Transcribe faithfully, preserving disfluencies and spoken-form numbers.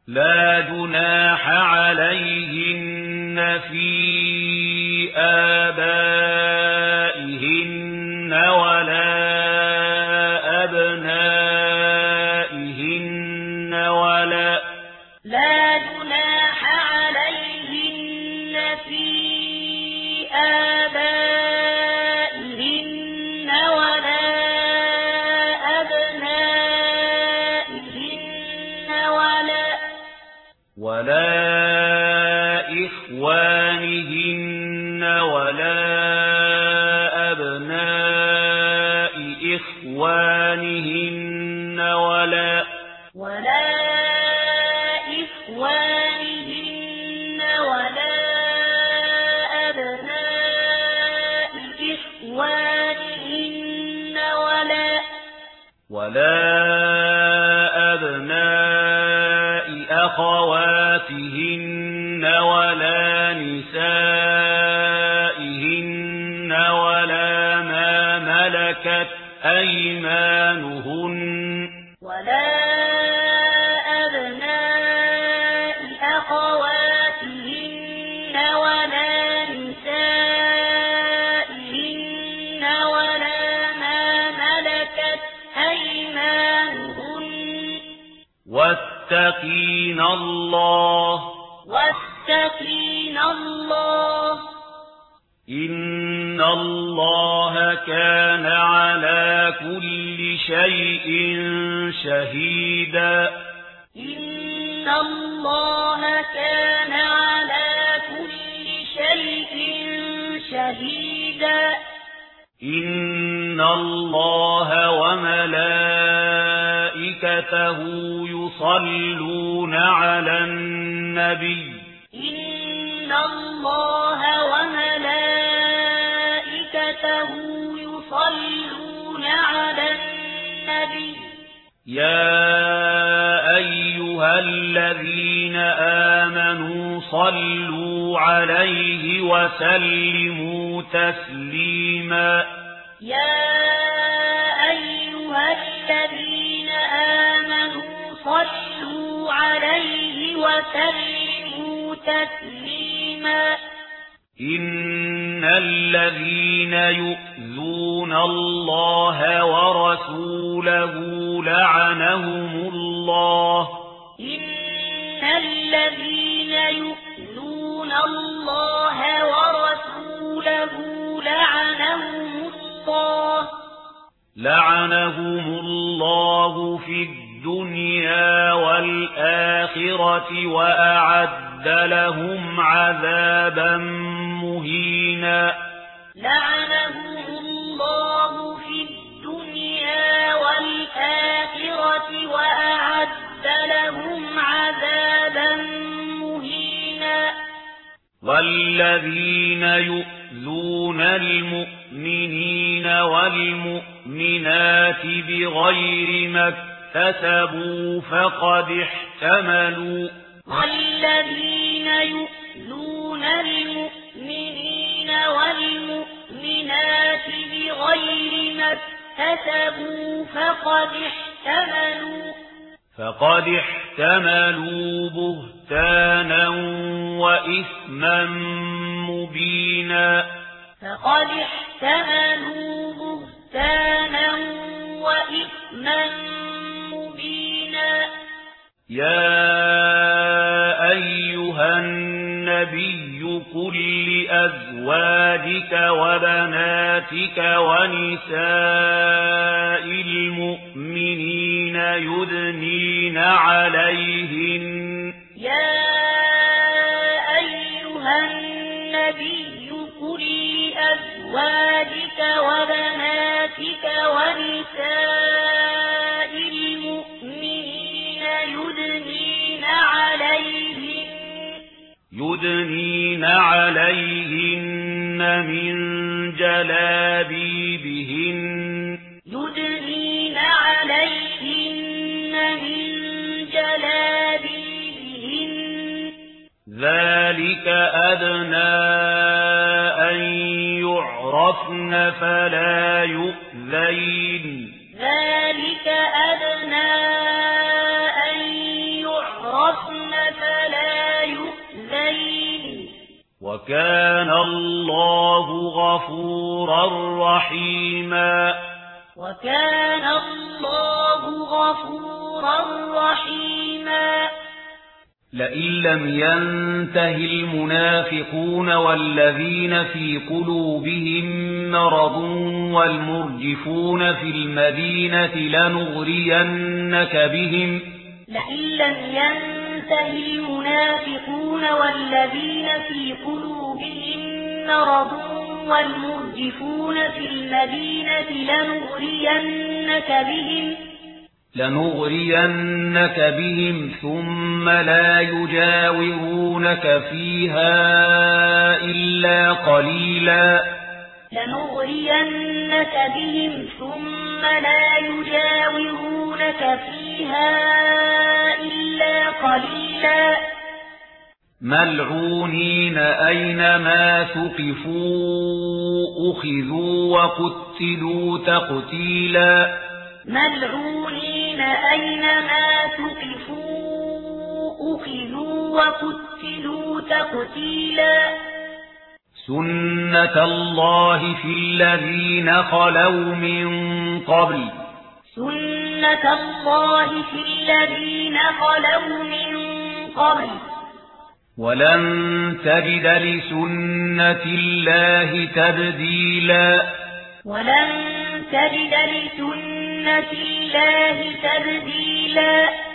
لا جناح عليهن في آبائهن ولا أبنائهن ولا لا جناح عليهن في آبائهن ولا أبنائهن ولا ولا إخوانهن ولا أبناء إخوانهن ولا ولا إخوانهن ولا أبناء إخوانهن ولا ولا أبناء أخواتهن ولا نسائهن ولا ما ملكت أيمانهن ولا أبناء أخواتهن ولا نسائهن ولا ما ملكت أيمانهن واتقين الله واتقين الله إن الله كان على كل شيء شهيدا إن الله كان على كل شيء شهيدا إن الله وملائكته يصلون على النبي إن الله وملائكته يصلون على النبي يا أيها الذين آمنوا صلوا عليه وسلموا تسليما يا أيها الذين آمنوا صلوا عليه وسلموا تسليما إن الذين يؤذون الله ورسوله لعنهم الله إن الذين يؤذون الله ورسوله لعنهم الله لعنهم الله في الدنيا والآخرة وأعد لهم عذابا مهينا لعنهم الله في الدنيا والآخرة وأعد لهم عذابا مهينا والذين يؤذون المؤمنين والمؤمنات بغير ما اكتسبوا فقد احتملوا والذين يؤذون المؤمنين والمؤمنات بغير ما اكتسبوا فقد احتملوا فقد احتملوا بهتانا وإثما مبينا فقد احتملوا بهتانا وإثما مبينا يا أيها النبي قل لأزواجك وبناتك ونساء المؤمنين يدنين عليهن يا أيها النبي قل لأزواجك وبناتك ونساء المؤمنين يدنين عليهن يدنين عليهن من جلابيبهن يدنين عليهن من جلابيبهن ذلك أدنى أن يعرفن فلا يؤذين ذلك أدنى أن يعرفن يعرفن فلا يؤذين وكان الله غفورا رحيما وكان الله غفورا رحيما لئن لم ينته المنافقون والذين في قلوبهم مرض والمرجفون في المدينة لنغرينك بهم لئن لم ينته المنافقون والذين في قلوبهم مرض والمرجفون في المدينة لنغرينك بهم لنغرينك بهم ثم لا يجاورونك فيها إلا قليلا لنغرينك بهم ثم لا يجاورونك فيها إلا قليلا ملعونين أينما ثقفوا أخذوا وقتلوا تقتيلا ملعونين أينما ثقفوا أخذوا وقتلوا تقتيلا سنة الله في الذين خلوا من قبل سنة الله في الذين خلوا من قبل ولن تجد لسنة الله تبديلا ولن تجد لسنة الله تبديلا